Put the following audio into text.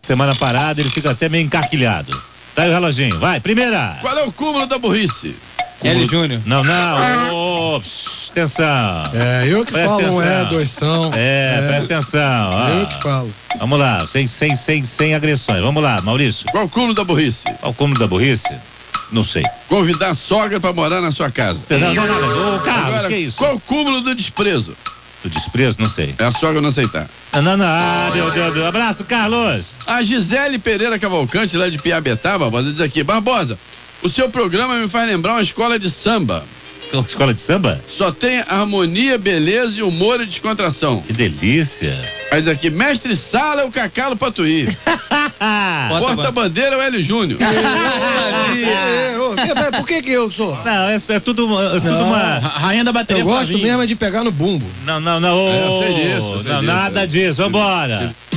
semana parada, ele fica até meio encarquilhado. Tá aí o reloginho, vai, primeira. Qual é o cúmulo da burrice? Hélio Júnior. Não, atenção. Eu que Presta falo, atenção. doição. Presta atenção. Ó. Eu que falo. Vamos lá, sem agressões. Vamos lá, Maurício. Qual o cúmulo da burrice? Qual o cúmulo da burrice? Não sei. Convidar a sogra pra morar na sua casa. Não. Ô, Carlos, Agora, que isso? qual o cúmulo do desprezo? Do desprezo? Não sei. É a sogra não aceitar. Não. Meu Deus. Abraço, Carlos. A Gisele Pereira Cavalcante, lá de Piabetá, Barbosa, diz aqui: Barbosa, o seu programa me faz lembrar uma escola de samba. Escola de samba? Só tem harmonia, beleza e humor e descontração. Que delícia. Mas aqui, mestre Sala é o Cacalo Patuí. Porta-bandeira é o Hélio Júnior. Por que eu sou? Não, é tudo uma... Rainha da bateria. Eu gosto mesmo de pegar no bumbo. Não. Eu sei disso. Nada disso, vambora.